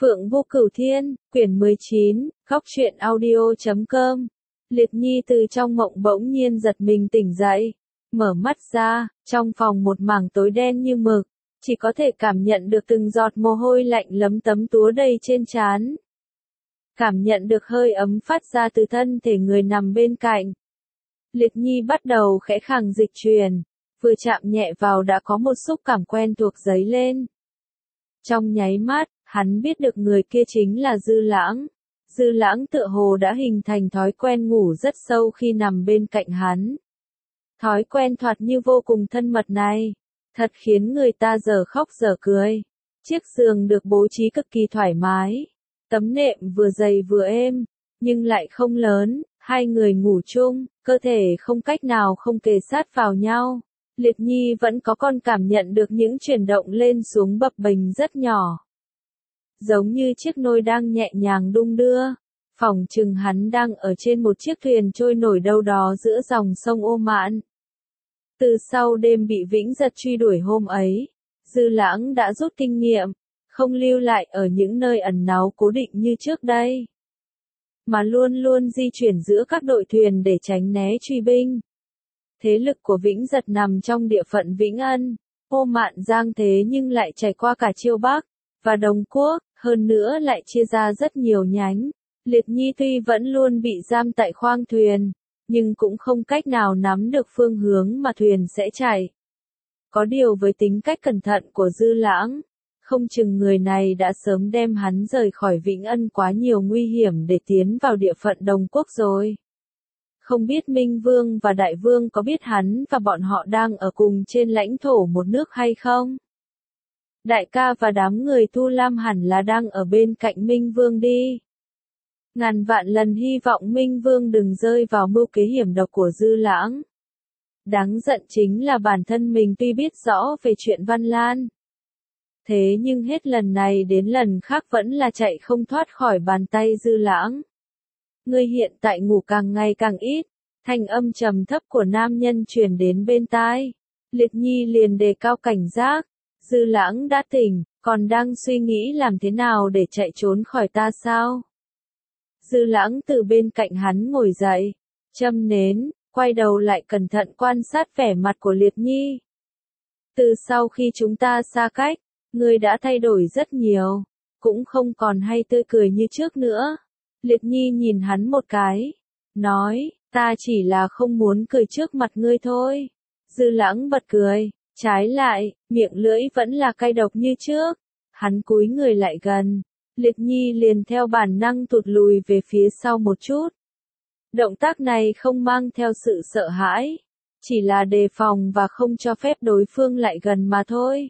Phượng Vô Cửu Thiên, quyển 19, Góc truyện audio.com. Liệt Nhi từ trong mộng bỗng nhiên giật mình tỉnh dậy, mở mắt ra, trong phòng một mảng tối đen như mực, chỉ có thể cảm nhận được từng giọt mồ hôi lạnh lấm tấm túa đầy trên trán. Cảm nhận được hơi ấm phát ra từ thân thể người nằm bên cạnh. Liệt Nhi bắt đầu khẽ khàng dịch chuyển, vừa chạm nhẹ vào đã có một xúc cảm quen thuộc dấy lên. Trong nháy mắt, hắn biết được người kia chính là Dư Lãng. Dư Lãng tựa hồ đã hình thành thói quen ngủ rất sâu khi nằm bên cạnh hắn. Thói quen thoạt như vô cùng thân mật này, thật khiến người ta dở khóc dở cười. Chiếc giường được bố trí cực kỳ thoải mái, tấm nệm vừa dày vừa êm, nhưng lại không lớn, hai người ngủ chung, cơ thể không cách nào không kề sát vào nhau. Liệt Nhi vẫn có con cảm nhận được những chuyển động lên xuống bập bềnh rất nhỏ. Giống như chiếc nôi đang nhẹ nhàng đung đưa. Phỏng chừng hắn đang ở trên một chiếc thuyền trôi nổi đâu đó giữa dòng sông Ô Mạn. Từ sau đêm bị Vĩnh Giật truy đuổi hôm ấy, Dư Lãng đã rút kinh nghiệm, không lưu lại ở những nơi ẩn náu cố định như trước đây, mà luôn luôn di chuyển giữa các đội thuyền để tránh né truy binh. Thế lực của Vĩnh Giật nằm trong địa phận Vĩnh Ân, Ô Mạn Giang thế nhưng lại trải qua cả Chiêu Bắc và Đồng Quốc, hơn nữa lại chia ra rất nhiều nhánh. Liệt Nhi tuy vẫn luôn bị giam tại khoang thuyền, nhưng cũng không cách nào nắm được phương hướng mà thuyền sẽ chạy. Có điều với tính cách cẩn thận của Dư Lãng, không chừng người này đã sớm đem hắn rời khỏi Vĩnh Ân quá nhiều nguy hiểm để tiến vào địa phận Đồng Quốc rồi. Không biết Minh Vương và Đại Vương có biết hắn và bọn họ đang ở cùng trên lãnh thổ một nước hay không? Đại ca và đám người Thu Lam hẳn là đang ở bên cạnh Minh Vương đi. Ngàn vạn lần hy vọng Minh Vương đừng rơi vào mưu kế hiểm độc của Dư Lãng. Đáng giận chính là bản thân mình tuy biết rõ về chuyện Văn Lan, thế nhưng hết lần này đến lần khác vẫn là chạy không thoát khỏi bàn tay Dư Lãng. Ngươi hiện tại ngủ càng ngày càng ít, thanh âm trầm thấp của nam nhân truyền đến bên tai. Liệt Nhi liền đề cao cảnh giác. Dư Lãng đã tỉnh, còn đang suy nghĩ làm thế nào để chạy trốn khỏi ta sao? Dư Lãng từ bên cạnh hắn ngồi dậy, châm nến, quay đầu lại cẩn thận quan sát vẻ mặt của Liệt Nhi. Từ sau khi chúng ta xa cách, ngươi đã thay đổi rất nhiều, cũng không còn hay tươi cười như trước nữa. Liệt Nhi nhìn hắn một cái, nói, ta chỉ là không muốn cười trước mặt ngươi thôi. Dư Lãng bật cười, trái lại, miệng lưỡi vẫn là cay độc như trước. Hắn cúi người lại gần, Liệt Nhi liền theo bản năng tụt lùi về phía sau một chút. Động tác này không mang theo sự sợ hãi, chỉ là đề phòng và không cho phép đối phương lại gần mà thôi.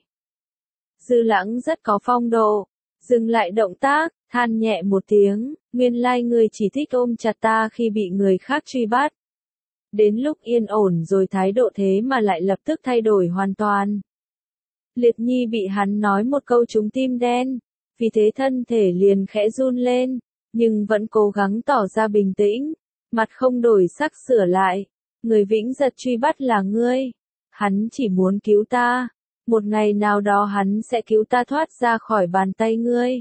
Dư Lãng rất có phong độ, dừng lại động tác, than nhẹ một tiếng, nguyên lai người chỉ thích ôm chặt ta khi bị người khác truy bắt. Đến lúc yên ổn rồi thái độ thế mà lại lập tức thay đổi hoàn toàn. Liệt Nhi bị hắn nói một câu trúng tim đen, vì thế thân thể liền khẽ run lên, nhưng vẫn cố gắng tỏ ra bình tĩnh, mặt không đổi sắc sửa lại. Người Vĩnh Giật truy bắt là ngươi, hắn chỉ muốn cứu ta, một ngày nào đó hắn sẽ cứu ta thoát ra khỏi bàn tay ngươi.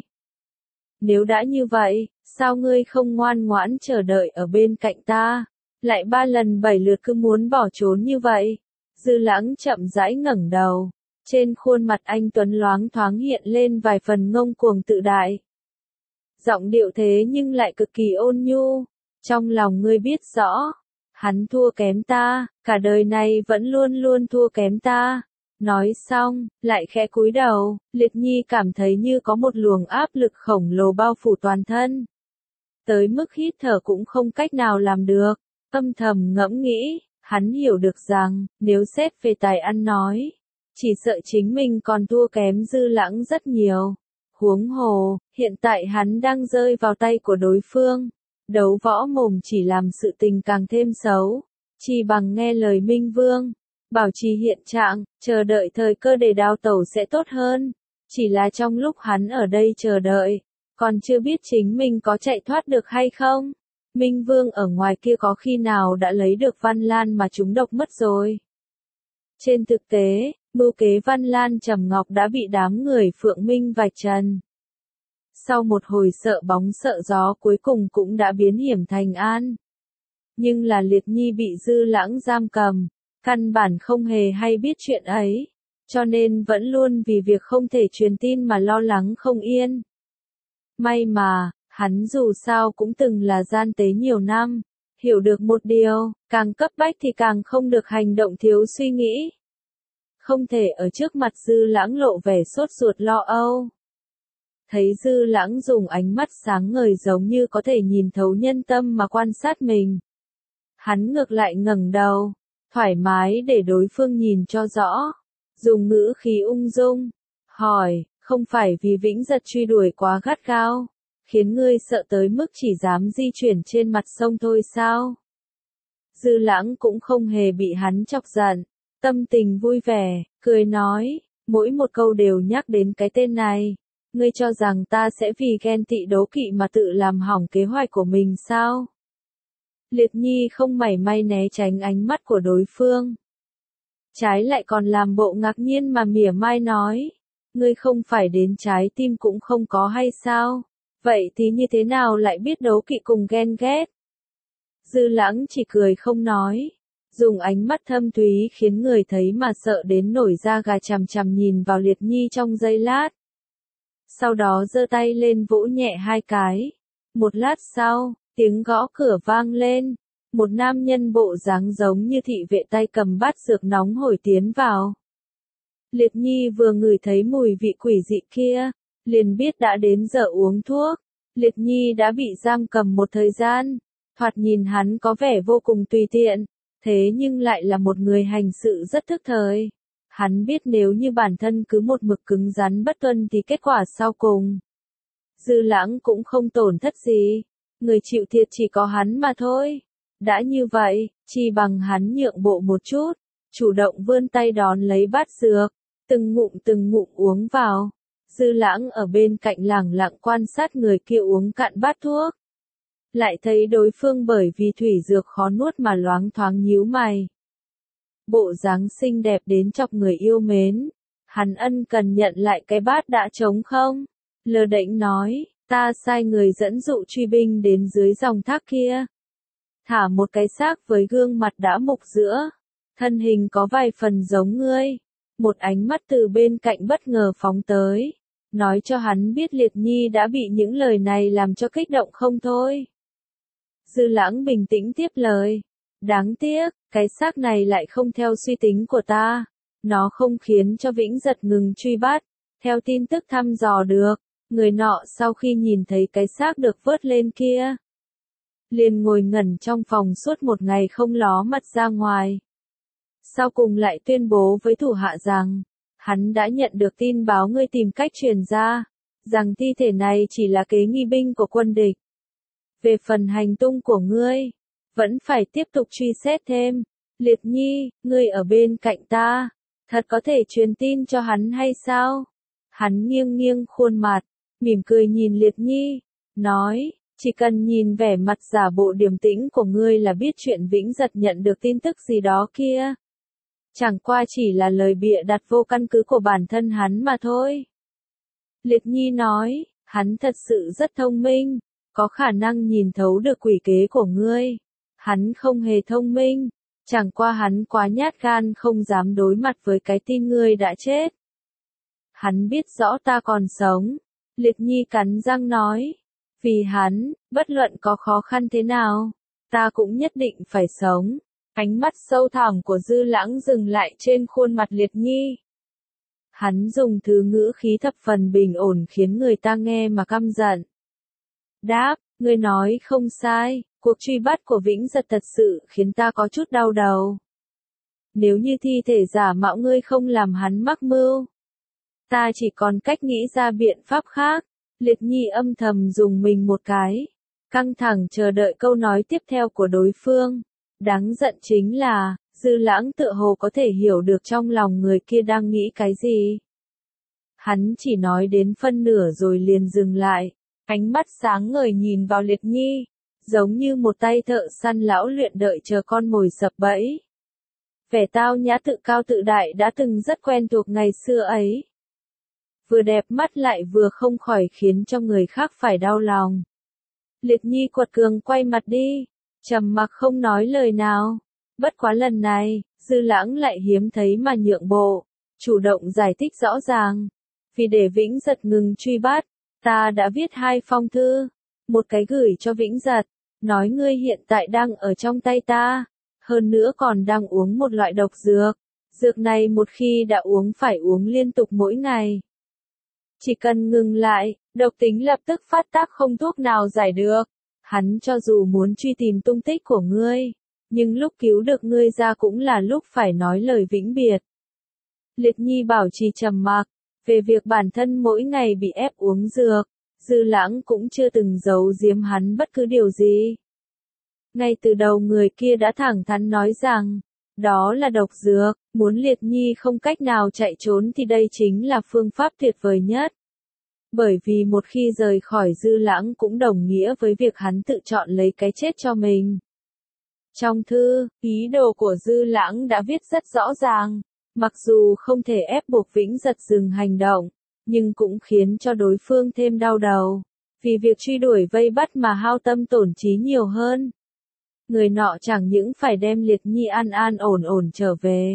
Nếu đã như vậy, sao ngươi không ngoan ngoãn chờ đợi ở bên cạnh ta, lại 3 lần 7 lượt cứ muốn bỏ trốn như vậy? Dư Lãng chậm rãi ngẩng đầu, trên khuôn mặt anh tuấn loáng thoáng hiện lên vài phần ngông cuồng tự đại. Giọng điệu thế nhưng lại cực kỳ ôn nhu, trong lòng ngươi biết rõ, hắn thua kém ta, cả đời này vẫn luôn luôn thua kém ta. Nói xong, lại khẽ cúi đầu, Liệt Nhi cảm thấy như có một luồng áp lực khổng lồ bao phủ toàn thân. Tới mức hít thở cũng không cách nào làm được, âm thầm ngẫm nghĩ, hắn hiểu được rằng, nếu xét về tài ăn nói, chỉ sợ chính mình còn thua kém Dư Lãng rất nhiều. Huống hồ, hiện tại hắn đang rơi vào tay của đối phương, đấu võ mồm chỉ làm sự tình càng thêm xấu, chỉ bằng nghe lời Minh Vương. Bảo trì hiện trạng, chờ đợi thời cơ để đào tẩu sẽ tốt hơn. Chỉ là trong lúc hắn ở đây chờ đợi, còn chưa biết chính mình có chạy thoát được hay không. Minh Vương ở ngoài kia có khi nào đã lấy được Văn Lan mà trúng độc mất rồi. Trên thực tế, mưu kế Văn Lan Trầm Ngọc đã bị đám người Phượng Minh vạch trần. Sau một hồi sợ bóng sợ gió cuối cùng cũng đã biến hiểm thành an. Nhưng là Liệt Nhi bị Dư Lãng giam cầm, căn bản không hề hay biết chuyện ấy, cho nên vẫn luôn vì việc không thể truyền tin mà lo lắng không yên. May mà, hắn dù sao cũng từng là gian tế nhiều năm, hiểu được một điều, càng cấp bách thì càng không được hành động thiếu suy nghĩ. Không thể ở trước mặt Dư Lãng lộ vẻ sốt ruột lo âu. Thấy Dư Lãng dùng ánh mắt sáng ngời giống như có thể nhìn thấu nhân tâm mà quan sát mình. Hắn ngược lại ngẩng đầu, thoải mái để đối phương nhìn cho rõ, dùng ngữ khí ung dung, hỏi, không phải vì Vĩnh Giật truy đuổi quá gắt gao, khiến ngươi sợ tới mức chỉ dám di chuyển trên mặt sông thôi sao? Dư Lãng cũng không hề bị hắn chọc giận, tâm tình vui vẻ, cười nói, mỗi một câu đều nhắc đến cái tên này. Ngươi cho rằng ta sẽ vì ghen tị đố kỵ mà tự làm hỏng kế hoạch của mình sao? Liệt Nhi không mảy may né tránh ánh mắt của đối phương. Trái lại còn làm bộ ngạc nhiên mà mỉa mai nói. Ngươi không phải đến trái tim cũng không có hay sao? Vậy thì như thế nào lại biết đố kỵ cùng ghen ghét? Dư Lãng chỉ cười không nói. Dùng ánh mắt thâm thúy khiến người thấy mà sợ đến nổi da gà chằm chằm nhìn vào Liệt Nhi trong giây lát. Sau đó giơ tay lên vỗ nhẹ hai cái. Một lát sau, tiếng gõ cửa vang lên. Một nam nhân bộ dáng giống như thị vệ tay cầm bát dược nóng hổi tiến vào. Liệt Nhi vừa ngửi thấy mùi vị quỷ dị kia, liền biết đã đến giờ uống thuốc. Liệt Nhi đã bị giam cầm một thời gian, thoạt nhìn hắn có vẻ vô cùng tùy tiện, thế nhưng lại là một người hành sự rất thức thời. Hắn biết nếu như bản thân cứ một mực cứng rắn bất tuân thì kết quả sau cùng. Dư Lãng cũng không tổn thất gì, người chịu thiệt chỉ có hắn mà thôi. Đã như vậy, chỉ bằng hắn nhượng bộ một chút, chủ động vươn tay đón lấy bát dược, từng ngụm uống vào. Dư Lãng ở bên cạnh lẳng lặng quan sát người kia uống cạn bát thuốc. Lại thấy đối phương bởi vì thủy dược khó nuốt mà loáng thoáng nhíu mày. Bộ dáng xinh đẹp đến chọc người yêu mến. Hắn ân cần nhận lại cái bát đã trống không. Lơ đễnh nói, ta sai người dẫn dụ truy binh đến dưới dòng thác kia. Thả một cái xác với gương mặt đã mục giữa. Thân hình có vài phần giống ngươi. Một ánh mắt từ bên cạnh bất ngờ phóng tới. Nói cho hắn biết Liệt Nhi đã bị những lời này làm cho kích động không thôi. Dư Lãng bình tĩnh tiếp lời. Đáng tiếc, cái xác này lại không theo suy tính của ta. Nó không khiến cho Vĩnh Giật ngừng truy bắt. Theo tin tức thăm dò được, người nọ sau khi nhìn thấy cái xác được vớt lên kia, liền ngồi ngẩn trong phòng suốt một ngày không ló mặt ra ngoài. Sau cùng lại tuyên bố với thủ hạ rằng, hắn đã nhận được tin báo ngươi tìm cách truyền ra, rằng thi thể này chỉ là kế nghi binh của quân địch. Về phần hành tung của ngươi, vẫn phải tiếp tục truy xét thêm. Liệt Nhi, ngươi ở bên cạnh ta, thật có thể truyền tin cho hắn hay sao? Hắn nghiêng nghiêng khuôn mặt, mỉm cười nhìn Liệt Nhi, nói, chỉ cần nhìn vẻ mặt giả bộ điềm tĩnh của ngươi là biết chuyện Vĩnh Giật nhận được tin tức gì đó kia. Chẳng qua chỉ là lời bịa đặt vô căn cứ của bản thân hắn mà thôi. Liệt Nhi nói, hắn thật sự rất thông minh, có khả năng nhìn thấu được quỷ kế của ngươi. Hắn không hề thông minh, chẳng qua hắn quá nhát gan không dám đối mặt với cái tin ngươi đã chết. Hắn biết rõ ta còn sống. Liệt Nhi cắn răng nói, vì hắn, bất luận có khó khăn thế nào, ta cũng nhất định phải sống. Ánh mắt sâu thẳm của Dư Lãng dừng lại trên khuôn mặt Liệt Nhi. Hắn dùng thứ ngữ khí thập phần bình ổn khiến người ta nghe mà căm giận. Đáp, ngươi nói không sai, cuộc truy bắt của Vĩnh Giật thật sự khiến ta có chút đau đầu. Nếu như thi thể giả mạo ngươi không làm hắn mắc mưu, ta chỉ còn cách nghĩ ra biện pháp khác. Liệt Nhi âm thầm dùng mình một cái, căng thẳng chờ đợi câu nói tiếp theo của đối phương. Đáng giận chính là, Dư Lãng tựa hồ có thể hiểu được trong lòng người kia đang nghĩ cái gì. Hắn chỉ nói đến phân nửa rồi liền dừng lại, ánh mắt sáng ngời nhìn vào Liệt Nhi, giống như một tay thợ săn lão luyện đợi chờ con mồi sập bẫy. Vẻ tao nhã tự cao tự đại đã từng rất quen thuộc ngày xưa ấy. vừa đẹp mắt lại vừa không khỏi khiến cho người khác phải đau lòng. Liệt Nhi quật cường quay mặt đi, trầm mặc không nói lời nào. Bất quá lần này, Dư Lãng lại hiếm thấy mà nhượng bộ, chủ động giải thích rõ ràng. Vì để Vĩnh Giật ngừng truy bắt, ta đã viết 2 phong thư, một cái gửi cho Vĩnh Giật, nói ngươi hiện tại đang ở trong tay ta, hơn nữa còn đang uống một loại độc dược. Dược này một khi đã uống phải uống liên tục mỗi ngày. Chỉ cần ngừng lại, độc tính lập tức phát tác không thuốc nào giải được. Hắn cho dù muốn truy tìm tung tích của ngươi, nhưng lúc cứu được ngươi ra cũng là lúc phải nói lời vĩnh biệt. Liệt Nhi bảo trì trầm mặc, về việc bản thân mỗi ngày bị ép uống dược, Dư Lãng cũng chưa từng giấu giếm hắn bất cứ điều gì. Ngay từ đầu người kia đã thẳng thắn nói rằng, đó là độc dược, muốn Liệt Nhi không cách nào chạy trốn thì đây chính là phương pháp tuyệt vời nhất. Bởi vì một khi rời khỏi Dư Lãng cũng đồng nghĩa với việc hắn tự chọn lấy cái chết cho mình. Trong thư, ý đồ của Dư Lãng đã viết rất rõ ràng, mặc dù không thể ép buộc Vĩnh Giật dừng hành động, nhưng cũng khiến cho đối phương thêm đau đầu, vì việc truy đuổi vây bắt mà hao tâm tổn trí nhiều hơn. Người nọ chẳng những phải đem Liệt Nhi an an ổn ổn trở về,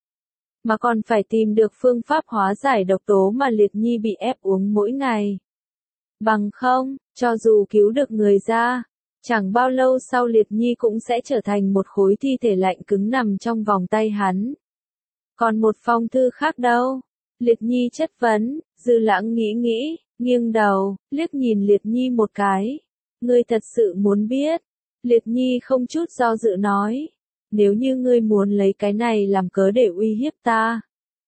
mà còn phải tìm được phương pháp hóa giải độc tố mà Liệt Nhi bị ép uống mỗi ngày. Bằng không, cho dù cứu được người ra, chẳng bao lâu sau Liệt Nhi cũng sẽ trở thành một khối thi thể lạnh cứng nằm trong vòng tay hắn. Còn một phong thư khác đâu? Liệt Nhi chất vấn. Dư Lãng nghĩ, nghiêng đầu, liếc nhìn Liệt Nhi một cái. Ngươi thật sự muốn biết? Liệt Nhi không chút do dự nói. Nếu như ngươi muốn lấy cái này làm cớ để uy hiếp ta,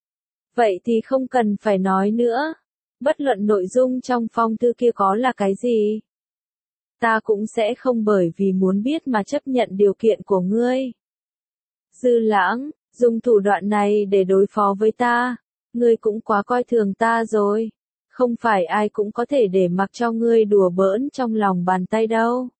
vậy thì không cần phải nói nữa. Bất luận nội dung trong phong thư kia có là cái gì, ta cũng sẽ không bởi vì muốn biết mà chấp nhận điều kiện của ngươi. Dư Lãng, dùng thủ đoạn này để đối phó với ta, ngươi cũng quá coi thường ta rồi. Không phải ai cũng có thể để mặc cho ngươi đùa bỡn trong lòng bàn tay đâu.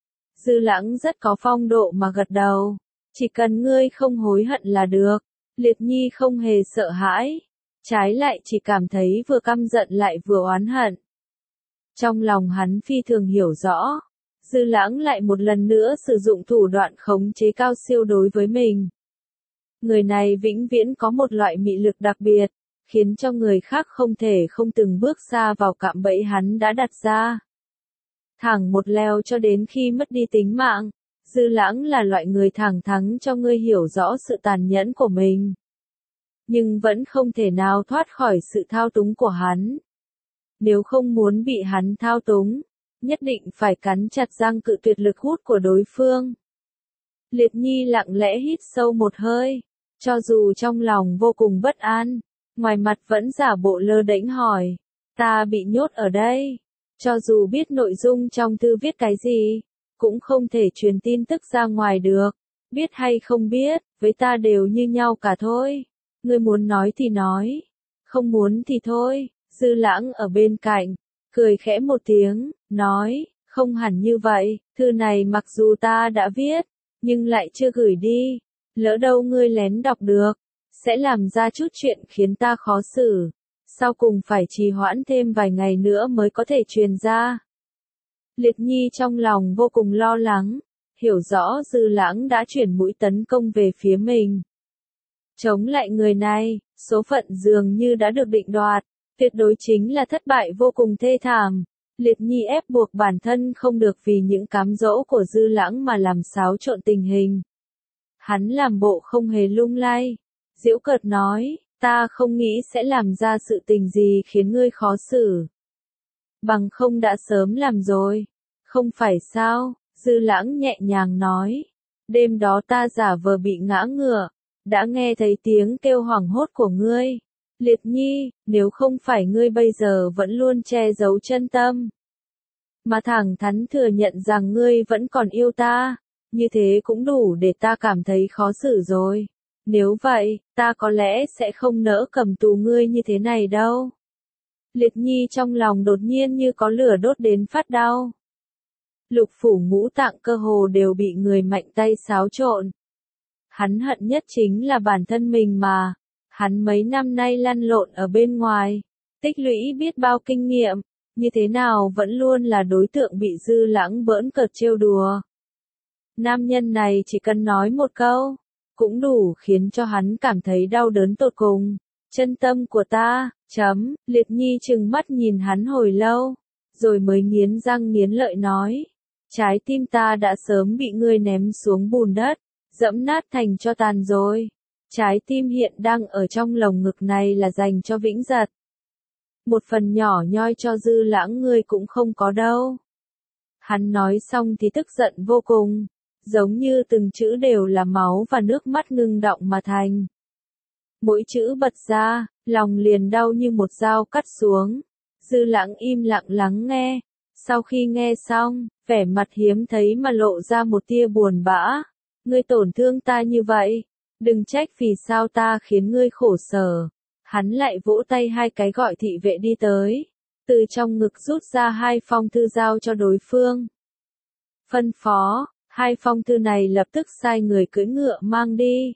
Dư Lãng rất có phong độ mà gật đầu. Chỉ cần ngươi không hối hận là được. Liệt Nhi không hề sợ hãi, trái lại chỉ cảm thấy vừa căm giận lại vừa oán hận. Trong lòng hắn phi thường hiểu rõ, Dư Lãng lại một lần nữa sử dụng thủ đoạn khống chế cao siêu đối với mình. Người này vĩnh viễn có một loại mị lực đặc biệt, khiến cho người khác không thể không từng bước xa vào cạm bẫy hắn đã đặt ra. Thẳng một leo cho đến khi mất đi tính mạng. Dư Lãng là loại người thẳng thắn cho ngươi hiểu rõ sự tàn nhẫn của mình, nhưng vẫn không thể nào thoát khỏi sự thao túng của hắn. Nếu không muốn bị hắn thao túng, nhất định phải cắn chặt răng cự tuyệt lực hút của đối phương. Liệt Nhi lặng lẽ hít sâu một hơi, cho dù trong lòng vô cùng bất an, ngoài mặt vẫn giả bộ lơ đễnh hỏi, ta bị nhốt ở đây, cho dù biết nội dung trong thư viết cái gì, cũng không thể truyền tin tức ra ngoài được, biết hay không biết, với ta đều như nhau cả thôi. Ngươi muốn nói thì nói, không muốn thì thôi. Dư Lãng ở bên cạnh, cười khẽ một tiếng, nói, không hẳn như vậy, thư này mặc dù ta đã viết, nhưng lại chưa gửi đi, lỡ đâu ngươi lén đọc được, sẽ làm ra chút chuyện khiến ta khó xử, sau cùng phải trì hoãn thêm vài ngày nữa mới có thể truyền ra. Liệt Nhi trong lòng vô cùng lo lắng, hiểu rõ Dư Lãng đã chuyển mũi tấn công về phía mình. Chống lại người này, số phận dường như đã được định đoạt, tuyệt đối chính là thất bại vô cùng thê thảm. Liệt Nhi ép buộc bản thân không được vì những cám dỗ của Dư Lãng mà làm xáo trộn tình hình. Hắn làm bộ không hề lung lay, giễu cợt nói, ta không nghĩ sẽ làm ra sự tình gì khiến ngươi khó xử. Bằng không đã sớm làm rồi, không phải sao? Dư Lãng nhẹ nhàng nói, đêm đó ta giả vờ bị ngã ngựa, đã nghe thấy tiếng kêu hoảng hốt của ngươi. Liệt Nhi, nếu không phải ngươi bây giờ vẫn luôn che giấu chân tâm, mà thẳng thắn thừa nhận rằng ngươi vẫn còn yêu ta, như thế cũng đủ để ta cảm thấy khó xử rồi. Nếu vậy, ta có lẽ sẽ không nỡ cầm tù ngươi như thế này đâu. Liệt Nhi trong lòng đột nhiên như có lửa đốt đến phát đau. Lục phủ ngũ tạng cơ hồ đều bị người mạnh tay xáo trộn. Hắn hận nhất chính là bản thân mình mà. Hắn mấy năm nay lăn lộn ở bên ngoài, tích lũy biết bao kinh nghiệm, như thế nào vẫn luôn là đối tượng bị Dư Lãng bỡn cợt trêu đùa. Nam nhân này chỉ cần nói một câu, cũng đủ khiến cho hắn cảm thấy đau đớn tột cùng. Chân tâm của ta, Liệt Nhi trừng mắt nhìn hắn hồi lâu, rồi mới nghiến răng nghiến lợi nói. Trái tim ta đã sớm bị ngươi ném xuống bùn đất, dẫm nát thành cho tàn rồi. Trái tim hiện đang ở trong lồng ngực này là dành cho Vĩnh Giật. Một phần nhỏ nhoi cho Dư Lãng ngươi cũng không có đâu. Hắn nói xong thì tức giận vô cùng, giống như từng chữ đều là máu và nước mắt ngưng đọng mà thành. Mỗi chữ bật ra, lòng liền đau như một dao cắt xuống. Dư Lãng im lặng lắng nghe. Sau khi nghe xong, vẻ mặt hiếm thấy mà lộ ra một tia buồn bã. Ngươi tổn thương ta như vậy, đừng trách vì sao ta khiến ngươi khổ sở. Hắn lại vỗ tay hai cái gọi thị vệ đi tới, từ trong ngực rút ra hai phong thư giao cho đối phương. Phân phó, hai phong thư này lập tức sai người cưỡi ngựa mang đi.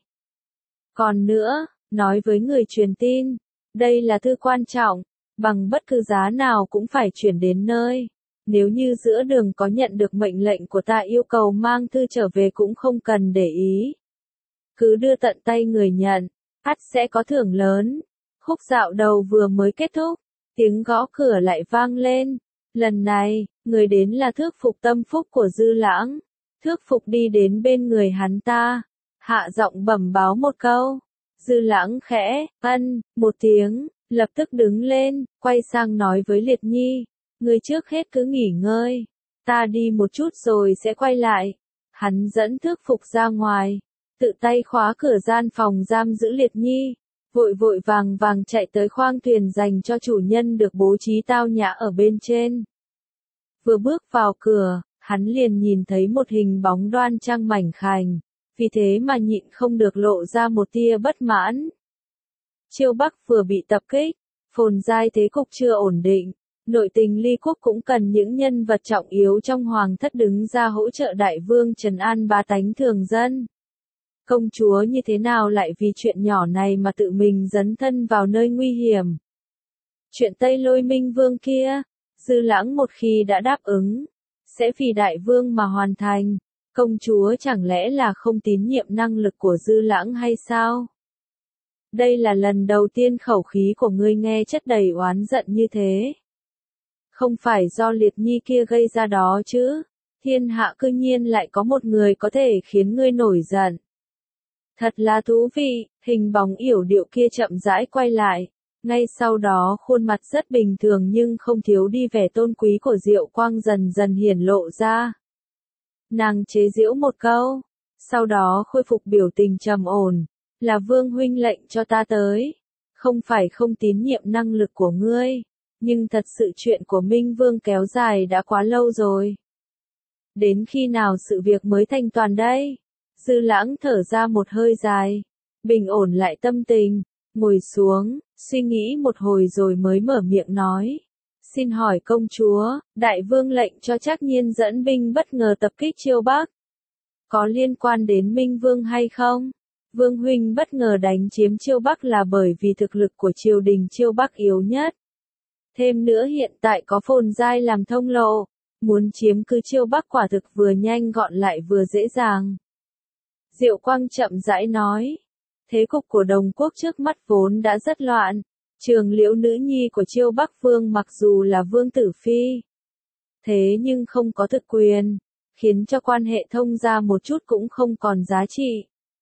Còn nữa, nói với người truyền tin, đây là thư quan trọng, bằng bất cứ giá nào cũng phải chuyển đến nơi. Nếu như giữa đường có nhận được mệnh lệnh của ta yêu cầu mang thư trở về cũng không cần để ý. Cứ đưa tận tay người nhận, ắt sẽ có thưởng lớn. Khúc dạo đầu vừa mới kết thúc, tiếng gõ cửa lại vang lên. Lần này, người đến là Thước Phục tâm phúc của Dư Lãng. Thước Phục đi đến bên người hắn ta, hạ giọng bẩm báo một câu. Dư Lãng khẽ, một tiếng, lập tức đứng lên, quay sang nói với Liệt Nhi. Người trước hết cứ nghỉ ngơi, ta đi một chút rồi sẽ quay lại. Hắn dẫn Thước Phục ra ngoài, tự tay khóa cửa gian phòng giam giữ Liệt Nhi, vội vội vàng vàng chạy tới khoang thuyền dành cho chủ nhân được bố trí tao nhã ở bên trên. Vừa bước vào cửa, hắn liền nhìn thấy một hình bóng đoan trang mảnh khảnh, vì thế mà nhịn không được lộ ra một tia bất mãn. Chiêu Bắc vừa bị tập kích, phồn giai thế cục chưa ổn định. Nội tình ly quốc cũng cần những nhân vật trọng yếu trong hoàng thất đứng ra hỗ trợ đại vương trấn an bá tánh thường dân. Công chúa như thế nào lại vì chuyện nhỏ này mà tự mình dấn thân vào nơi nguy hiểm. Chuyện Tây Lôi Minh Vương kia, Dư Lãng một khi đã đáp ứng, sẽ vì đại vương mà hoàn thành. Công chúa chẳng lẽ là không tín nhiệm năng lực của Dư Lãng hay sao? Đây là lần đầu tiên khẩu khí của ngươi nghe chất đầy oán giận như thế. Không phải do Liệt Nhi kia gây ra đó chứ, thiên hạ cư nhiên lại có một người có thể khiến ngươi nổi giận. Thật là thú vị, hình bóng yểu điệu kia chậm rãi quay lại, ngay sau đó khuôn mặt rất bình thường nhưng không thiếu đi vẻ tôn quý của Diệu Quang dần dần hiển lộ ra. Nàng chế giễu một câu, sau đó khôi phục biểu tình trầm ổn, là Vương huynh lệnh cho ta tới, không phải không tín nhiệm năng lực của ngươi. Nhưng thật sự chuyện của Minh Vương kéo dài đã quá lâu rồi. Đến khi nào sự việc mới thành toàn đây? Dư Lãng thở ra một hơi dài, bình ổn lại tâm tình, ngồi xuống, suy nghĩ một hồi rồi mới mở miệng nói. Xin hỏi công chúa, đại vương lệnh cho Trác Nhiên dẫn binh bất ngờ tập kích Chiêu Bắc. Có liên quan đến Minh Vương hay không? Vương huynh bất ngờ đánh chiếm Chiêu Bắc là bởi vì thực lực của triều đình Chiêu Bắc yếu nhất. Thêm nữa hiện tại có phồn giai làm thông lộ, muốn chiếm cứ Chiêu Bắc quả thực vừa nhanh gọn lại vừa dễ dàng. Diệu Quang chậm rãi nói, thế cục của Đồng Quốc trước mắt vốn đã rất loạn, Trường Liễu nữ nhi của Chiêu Bắc Vương mặc dù là vương tử phi, thế nhưng không có thực quyền, khiến cho quan hệ thông gia một chút cũng không còn giá trị.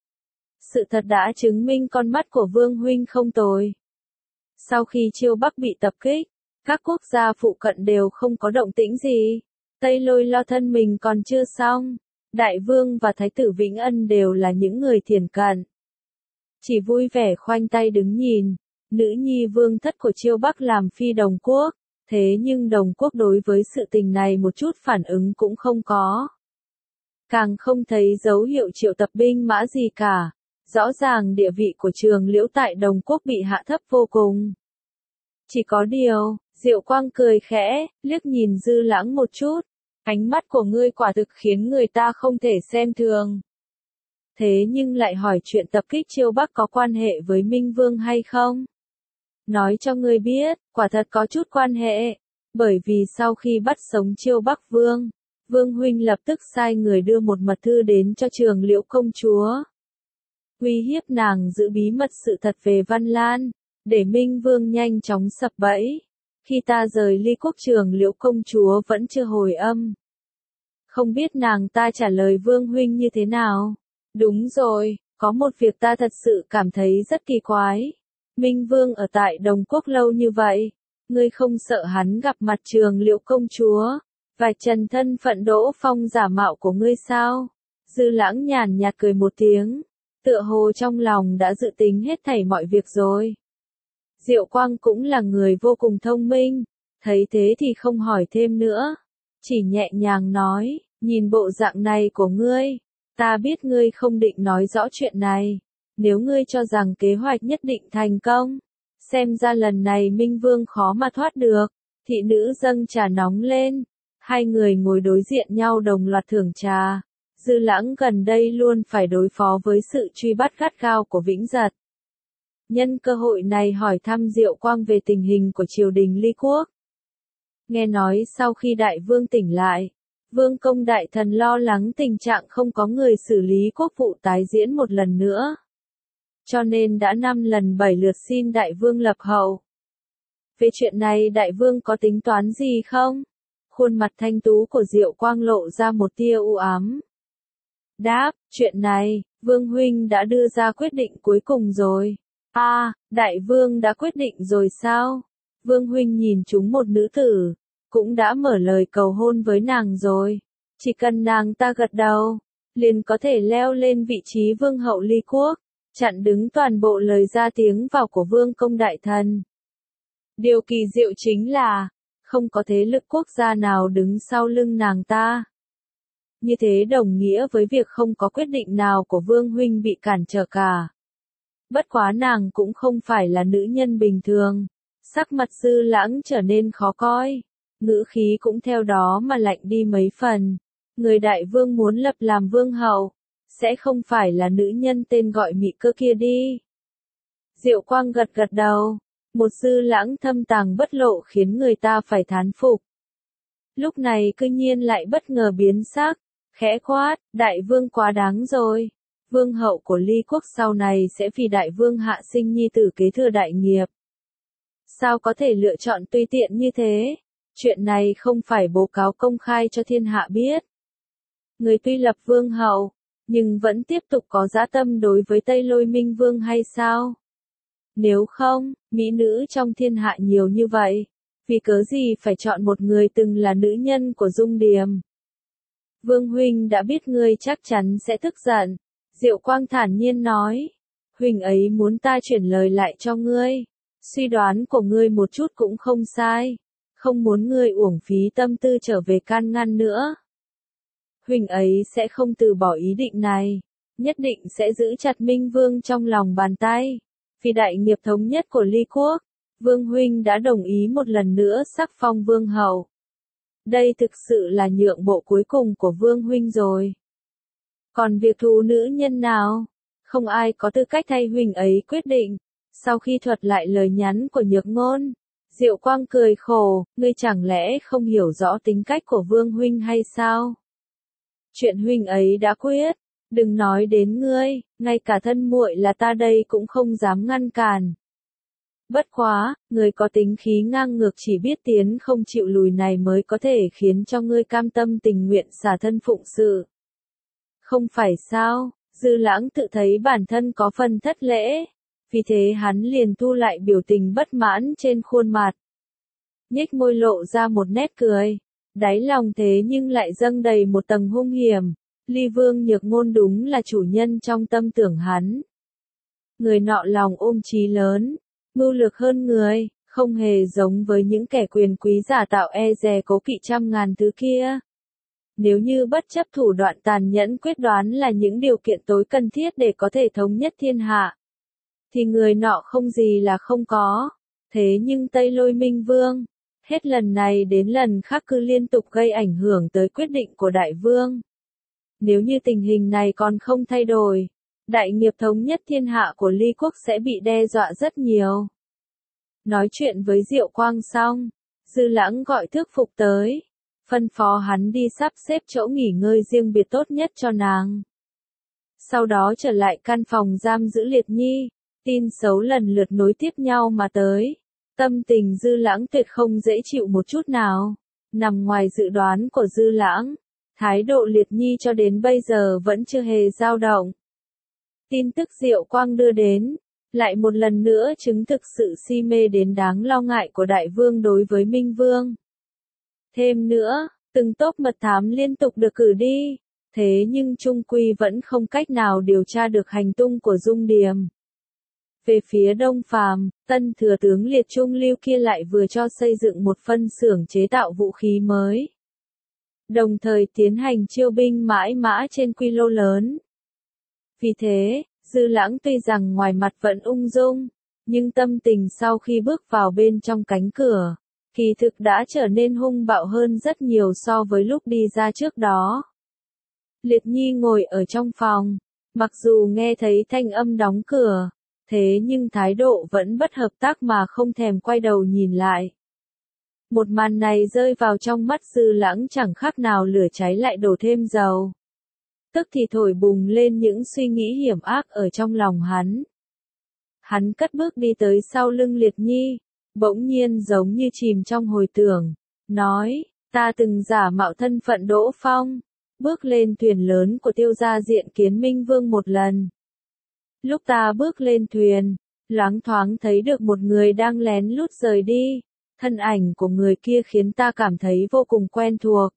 Sự thật đã chứng minh con mắt của Vương huynh không tồi. Sau khi Chiêu Bắc bị tập kích, các quốc gia phụ cận đều không có động tĩnh gì. Tây Lôi lo thân mình còn chưa xong. Đại vương và Thái tử Vĩnh Ân đều là những người thiển cận. Chỉ vui vẻ khoanh tay đứng nhìn. Nữ nhi vương thất của Chiêu Bắc làm phi Đồng Quốc. Thế nhưng Đồng Quốc đối với sự tình này một chút phản ứng cũng không có. Càng không thấy dấu hiệu triệu tập binh mã gì cả. Rõ ràng địa vị của Trường Liễu tại Đồng Quốc bị hạ thấp vô cùng. Chỉ có điều, Diệu Quang cười khẽ, liếc nhìn Dư Lãng một chút. Ánh mắt của ngươi quả thực khiến người ta không thể xem thường. Thế nhưng lại hỏi chuyện tập kích Chiêu Bắc có quan hệ với Minh Vương hay không? Nói cho ngươi biết, quả thật có chút quan hệ. Bởi vì sau khi bắt sống Chiêu Bắc Vương, Vương huynh lập tức sai người đưa một mật thư đến cho Trường Liễu công chúa. Uy hiếp nàng giữ bí mật sự thật về Văn Lan, để Minh Vương nhanh chóng sập bẫy. Khi ta rời ly quốc, Trường Liễu công chúa vẫn chưa hồi âm. Không biết nàng ta trả lời Vương huynh như thế nào? Đúng rồi, có một việc ta thật sự cảm thấy rất kỳ quái. Minh Vương ở tại Đồng Quốc lâu như vậy, ngươi không sợ hắn gặp mặt Trường Liễu công chúa, và trần thân phận Đỗ Phong giả mạo của ngươi sao? Dư Lãng nhàn nhạt cười một tiếng, tựa hồ trong lòng đã dự tính hết thảy mọi việc rồi. Diệu Quang cũng là người vô cùng thông minh, thấy thế thì không hỏi thêm nữa, chỉ nhẹ nhàng nói, nhìn bộ dạng này của ngươi, ta biết ngươi không định nói rõ chuyện này. Nếu ngươi cho rằng kế hoạch nhất định thành công, xem ra lần này Minh Vương khó mà thoát được. Thị nữ dâng trà nóng lên, hai người ngồi đối diện nhau đồng loạt thưởng trà. Dư Lãng gần đây luôn phải đối phó với sự truy bắt gắt gao của Vĩnh Giật. Nhân cơ hội này hỏi thăm Diệu Quang về tình hình của triều đình Ly Quốc. Nghe nói sau khi đại vương tỉnh lại, Vương công đại thần lo lắng tình trạng không có người xử lý quốc vụ tái diễn một lần nữa. Cho nên đã 5 lần 7 lượt xin đại vương lập hậu. Về chuyện này đại vương có tính toán gì không? Khuôn mặt thanh tú của Diệu Quang lộ ra một tia u ám. Đáp, chuyện này, Vương huynh đã đưa ra quyết định cuối cùng rồi. Đại vương đã quyết định rồi sao? Vương huynh nhìn chúng một nữ tử, cũng đã mở lời cầu hôn với nàng rồi. Chỉ cần nàng ta gật đầu, liền có thể leo lên vị trí vương hậu Ly Quốc, chặn đứng toàn bộ lời ra tiếng vào của vương công đại thần. Điều kỳ diệu chính là, không có thế lực quốc gia nào đứng sau lưng nàng ta. Như thế đồng nghĩa với việc không có quyết định nào của vương huynh bị cản trở cả. Bất quá nàng cũng không phải là nữ nhân bình thường. Sắc mặt Dư Lãng trở nên khó coi, ngữ khí cũng theo đó mà lạnh đi mấy phần. Người đại vương muốn lập làm vương hậu, sẽ không phải là nữ nhân tên gọi Mị Cơ kia đi. Diệu Quang gật gật đầu, một Dư Lãng thâm tàng bất lộ khiến người ta phải thán phục. Lúc này cư nhiên lại bất ngờ biến sắc, khẽ quát, đại vương quá đáng rồi. Vương hậu của Ly Quốc sau này sẽ vì đại vương hạ sinh nhi tử kế thừa đại nghiệp. Sao có thể lựa chọn tùy tiện như thế? Chuyện này không phải báo cáo công khai cho thiên hạ biết. Người tuy lập vương hậu, nhưng vẫn tiếp tục có dã tâm đối với Tây Lôi Minh Vương hay sao? Nếu không, mỹ nữ trong thiên hạ nhiều như vậy, vì cớ gì phải chọn một người từng là nữ nhân của Dung Điềm? Vương huynh đã biết ngươi chắc chắn sẽ tức giận. Diệu Quang thản nhiên nói, huynh ấy muốn ta chuyển lời lại cho ngươi. Suy đoán của ngươi một chút cũng không sai, không muốn ngươi uổng phí tâm tư trở về can ngăn nữa. Huynh ấy sẽ không từ bỏ ý định này, nhất định sẽ giữ chặt Minh Vương trong lòng bàn tay. Vì đại nghiệp thống nhất của Ly Quốc, Vương huynh đã đồng ý một lần nữa sắc phong vương hậu. Đây thực sự là nhượng bộ cuối cùng của Vương huynh rồi. Còn việc thú nữ nhân nào, không ai có tư cách thay huynh ấy quyết định. Sau khi thuật lại lời nhắn của Nhược Ngôn, Diệu Quang cười khổ, ngươi chẳng lẽ không hiểu rõ tính cách của Vương huynh hay sao? Chuyện huynh ấy đã quyết, đừng nói đến ngươi, ngay cả thân muội là ta đây cũng không dám ngăn cản. Bất quá, người có tính khí ngang ngược chỉ biết tiến không chịu lùi này mới có thể khiến cho ngươi cam tâm tình nguyện xả thân phụng sự. Không phải sao? Dư Lãng tự thấy bản thân có phần thất lễ, vì thế hắn liền thu lại biểu tình bất mãn trên khuôn mặt. Nhếch môi lộ ra một nét cười, đáy lòng thế nhưng lại dâng đầy một tầng hung hiểm. Ly Vương Nhược Ngôn đúng là chủ nhân trong tâm tưởng hắn. Người nọ lòng ôm chí lớn, mưu lược hơn người, không hề giống với những kẻ quyền quý giả tạo e dè cố kỵ trăm ngàn thứ kia. Nếu như bất chấp thủ đoạn tàn nhẫn quyết đoán là những điều kiện tối cần thiết để có thể thống nhất thiên hạ, thì người nọ không gì là không có. Thế nhưng Tây Lôi Minh Vương, hết lần này đến lần khác cứ liên tục gây ảnh hưởng tới quyết định của đại vương. Nếu như tình hình này còn không thay đổi, đại nghiệp thống nhất thiên hạ của Ly Quốc sẽ bị đe dọa rất nhiều. Nói chuyện với Diệu Quang xong, Dư Lãng gọi Thước Phục tới, phân phó hắn đi sắp xếp chỗ nghỉ ngơi riêng biệt tốt nhất cho nàng. Sau đó trở lại căn phòng giam giữ Liệt Nhi, tin xấu lần lượt nối tiếp nhau mà tới. Tâm tình Dư Lãng tuyệt không dễ chịu một chút nào. Nằm ngoài dự đoán của Dư Lãng, thái độ Liệt Nhi cho đến bây giờ vẫn chưa hề dao động. Tin tức Diệu Quang đưa đến, lại một lần nữa chứng thực sự si mê đến đáng lo ngại của Đại Vương đối với Minh Vương. Thêm nữa, từng tốp mật thám liên tục được cử đi, thế nhưng chung quy vẫn không cách nào điều tra được hành tung của Dung Điềm. Về phía Đông Phàm, tân thừa tướng Liệt Trung Lưu kia lại vừa cho xây dựng một phân xưởng chế tạo vũ khí mới. Đồng thời tiến hành chiêu binh mãi mã trên quy mô lớn. Vì thế, Dư Lãng tuy rằng ngoài mặt vẫn ung dung, nhưng tâm tình sau khi bước vào bên trong cánh cửa, kỳ thực đã trở nên hung bạo hơn rất nhiều so với lúc đi ra trước đó. Liệt Nhi ngồi ở trong phòng, mặc dù nghe thấy thanh âm đóng cửa, thế nhưng thái độ vẫn bất hợp tác mà không thèm quay đầu nhìn lại. Một màn này rơi vào trong mắt Dư Lãng chẳng khác nào lửa cháy lại đổ thêm dầu. Tức thì thổi bùng lên những suy nghĩ hiểm ác ở trong lòng hắn. Hắn cất bước đi tới sau lưng Liệt Nhi, bỗng nhiên giống như chìm trong hồi tưởng, nói, ta từng giả mạo thân phận Đỗ Phong, bước lên thuyền lớn của Tiêu gia diện kiến Minh Vương một lần. Lúc ta bước lên thuyền, loáng thoáng thấy được một người đang lén lút rời đi, thân ảnh của người kia khiến ta cảm thấy vô cùng quen thuộc.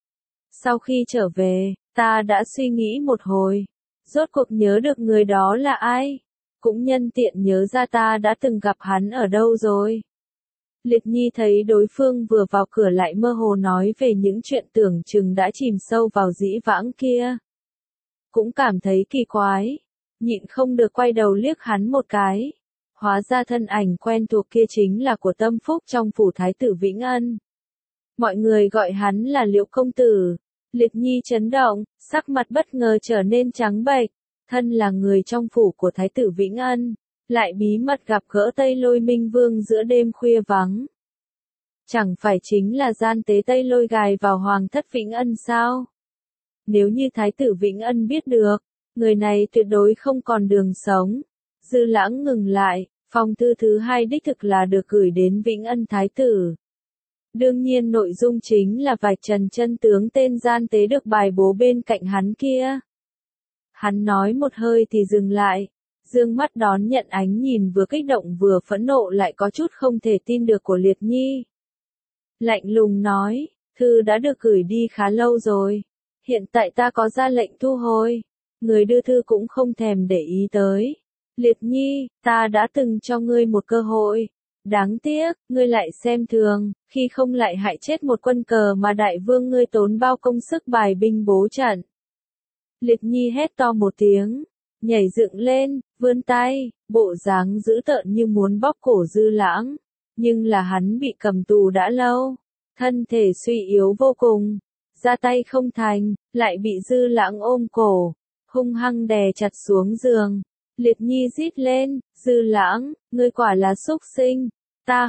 Sau khi trở về, ta đã suy nghĩ một hồi, rốt cuộc nhớ được người đó là ai, cũng nhân tiện nhớ ra ta đã từng gặp hắn ở đâu rồi. Liệt Nhi thấy đối phương vừa vào cửa lại mơ hồ nói về những chuyện tưởng chừng đã chìm sâu vào dĩ vãng kia. Cũng cảm thấy kỳ quái, nhịn không được quay đầu liếc hắn một cái. Hóa ra thân ảnh quen thuộc kia chính là của Tâm Phúc trong phủ Thái tử Vĩnh Ân. Mọi người gọi hắn là Liễu công tử. Liệt Nhi chấn động, sắc mặt bất ngờ trở nên trắng bệch, thân là người trong phủ của Thái tử Vĩnh Ân, lại bí mật gặp gỡ Tây Lôi Minh Vương giữa đêm khuya vắng. Chẳng phải chính là gian tế Tây Lôi gài vào Hoàng thất Vĩnh Ân sao? Nếu như Thái tử Vĩnh Ân biết được, người này tuyệt đối không còn đường sống. Dư Lãng ngừng lại, phong thư thứ 2 đích thực là được gửi đến Vĩnh Ân Thái tử. Đương nhiên nội dung chính là vạch trần chân tướng tên gian tế được bài bố bên cạnh hắn kia. Hắn nói một hơi thì dừng lại, dương mắt đón nhận ánh nhìn vừa kích động vừa phẫn nộ lại có chút không thể tin được của Liệt Nhi. Lạnh lùng nói, thư đã được gửi đi khá lâu rồi, hiện tại ta có ra lệnh thu hồi, người đưa thư cũng không thèm để ý tới. Liệt Nhi, ta đã từng cho ngươi một cơ hội. Đáng tiếc, ngươi lại xem thường, khi không lại hại chết một quân cờ mà đại vương ngươi tốn bao công sức bài binh bố trận. Liệt Nhi hét to một tiếng, nhảy dựng lên, vươn tay, bộ dáng dữ tợn như muốn bóp cổ Dư Lãng, nhưng là hắn bị cầm tù đã lâu, thân thể suy yếu vô cùng, ra tay không thành, lại bị Dư Lãng ôm cổ, hung hăng đè chặt xuống giường. Liệt Nhi rít lên, Dư Lãng, ngươi quả là súc sinh, ta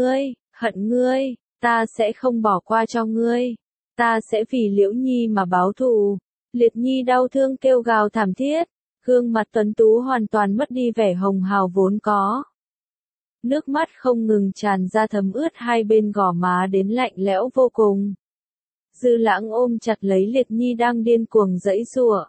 hận ngươi, ta sẽ không bỏ qua cho ngươi, ta sẽ vì Liễu Nhi mà báo thù. Liệt Nhi đau thương kêu gào thảm thiết, gương mặt tuấn tú hoàn toàn mất đi vẻ hồng hào vốn có. Nước mắt không ngừng tràn ra thấm ướt hai bên gò má đến lạnh lẽo vô cùng. Dư Lãng ôm chặt lấy Liệt Nhi đang điên cuồng giãy giụa.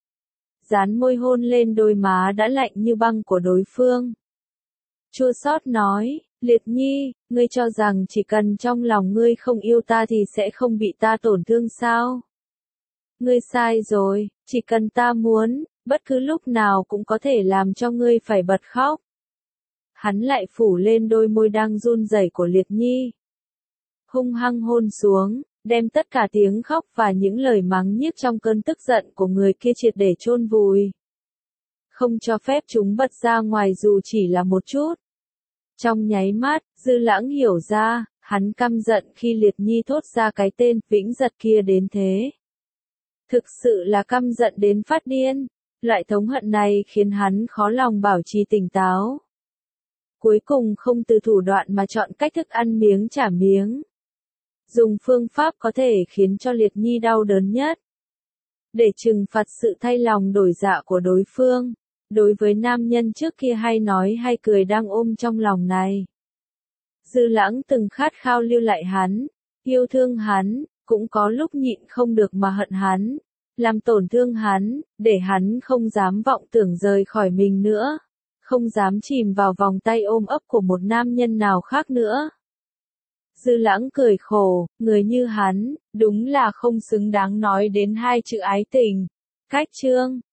Dán môi hôn lên đôi má đã lạnh như băng của đối phương. Chua xót nói, Liệt Nhi, ngươi cho rằng chỉ cần trong lòng ngươi không yêu ta thì sẽ không bị ta tổn thương sao? Ngươi sai rồi, chỉ cần ta muốn, bất cứ lúc nào cũng có thể làm cho ngươi phải bật khóc. Hắn lại phủ lên đôi môi đang run rẩy của Liệt Nhi. Hung hăng hôn xuống, đem tất cả tiếng khóc và những lời mắng nhiếc trong cơn tức giận của người kia triệt để chôn vùi. Không cho phép chúng bật ra ngoài dù chỉ là một chút. Trong nháy mắt, Dư Lãng hiểu ra, hắn căm giận khi Liệt Nhi thốt ra cái tên Vĩnh Giật kia đến thế. Thực sự là căm giận đến phát điên, loại thống hận này khiến hắn khó lòng bảo trì tỉnh táo. cuối cùng không từ thủ đoạn mà chọn cách thức ăn miếng trả miếng. Dùng phương pháp có thể khiến cho Liệt Nhi đau đớn nhất. Để trừng phạt sự thay lòng đổi dạ của đối phương. Đối với nam nhân trước kia hay nói hay cười đang ôm trong lòng này. Dư Lãng từng khát khao lưu lại hắn, yêu thương hắn, cũng có lúc nhịn không được mà hận hắn, làm tổn thương hắn, để hắn không dám vọng tưởng rời khỏi mình nữa, không dám chìm vào vòng tay ôm ấp của một nam nhân nào khác nữa. Dư Lãng cười khổ, người như hắn, đúng là không xứng đáng nói đến hai chữ ái tình. Cách chương